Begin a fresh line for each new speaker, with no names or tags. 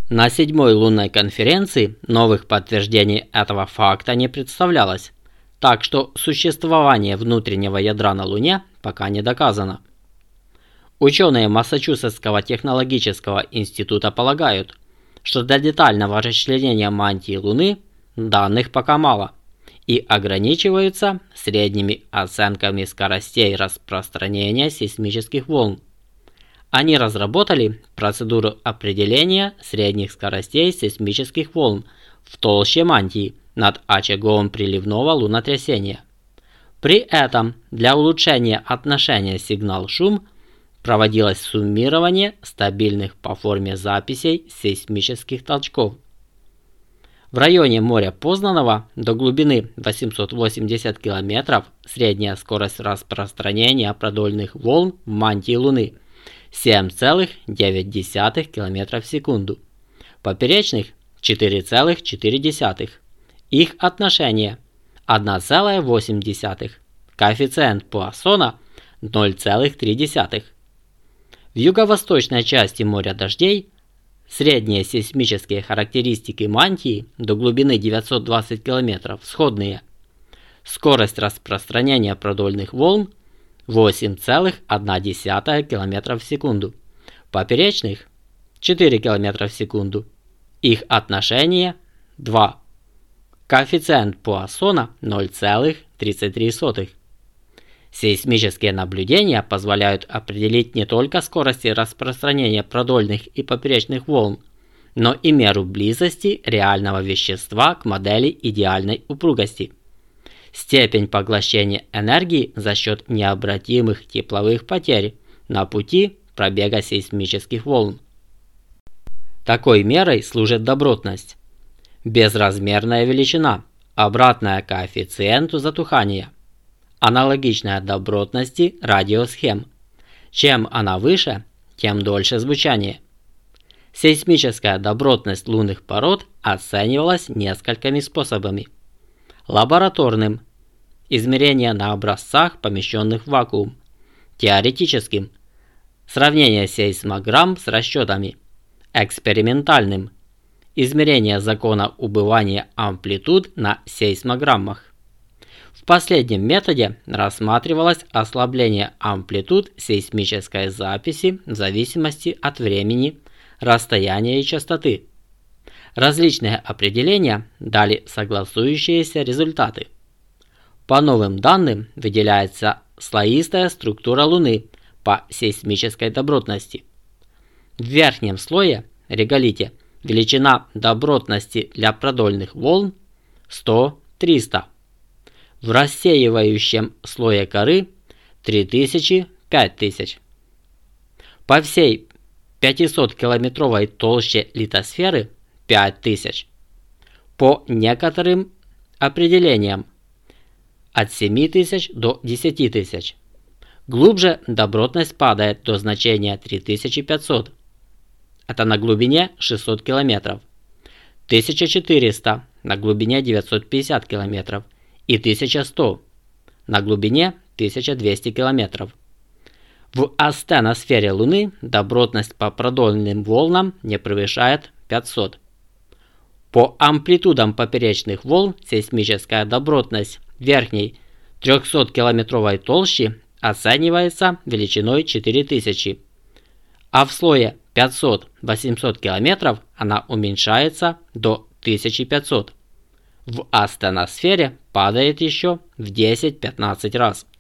На 7-й лунной конференции новых подтверждений этого факта не представлялось, так что существование внутреннего ядра на Луне пока не доказано. Ученые Массачусетского технологического института полагают, что для детального расчленения мантии Луны данных пока мало и ограничиваются средними оценками скоростей распространения сейсмических волн. Они разработали процедуру определения средних скоростей сейсмических волн в толще мантии над очагом приливного лунотрясения. При этом для улучшения отношения сигнал-шум проводилось суммирование стабильных по форме записей сейсмических толчков. В районе моря Познанного до глубины 880 км средняя скорость распространения продольных волн в мантии Луны 7,9 км в секунду, поперечных 4,4. Их отношение 1,8, коэффициент Пуассона 0,3. В юго-восточной части моря дождей средние сейсмические характеристики мантии до глубины 920 км сходные. Скорость распространения продольных волн 8,1 км в секунду, поперечных 4 км в секунду. Их отношение 2. Коэффициент Пуассона 0,33. Сейсмические наблюдения позволяют определить не только скорости распространения продольных и поперечных волн, но и меру близости реального вещества к модели идеальной упругости. Степень поглощения энергии за счет необратимых тепловых потерь на пути пробега сейсмических волн. Такой мерой служит добротность. Безразмерная величина, обратная коэффициенту затухания. Аналогичная добротности радиосхем. Чем она выше, тем дольше звучание. Сейсмическая добротность лунных пород оценивалась несколькими способами. Лабораторным – измерение на образцах, помещенных в вакуум. Теоретическим – сравнение сейсмограмм с расчетами. Экспериментальным – измерение закона убывания амплитуд на сейсмограммах. В последнем методе рассматривалось ослабление амплитуд сейсмической записи в зависимости от времени, расстояния и частоты. Различные определения дали согласующиеся результаты. По новым данным выделяется слоистая структура Луны по сейсмической добротности. В верхнем слое, реголите, величина добротности для продольных волн 100-300. В рассеивающем слое коры 3000-5000. По всей 500-километровой толще литосферы 5000. По некоторым определениям от 7000 до 10000. Глубже добротность падает до значения 3500. Это на глубине 600 км. 1400 на глубине 950 км. И 1100 на глубине 1200 км. В астеносфере Луны добротность по продольным волнам не превышает 500. По амплитудам поперечных волн сейсмическая добротность верхней 300-километровой толщи оценивается величиной 4000, а в слое 500-800 км она уменьшается до 1500. В астеносфере падает еще в 10-15 раз.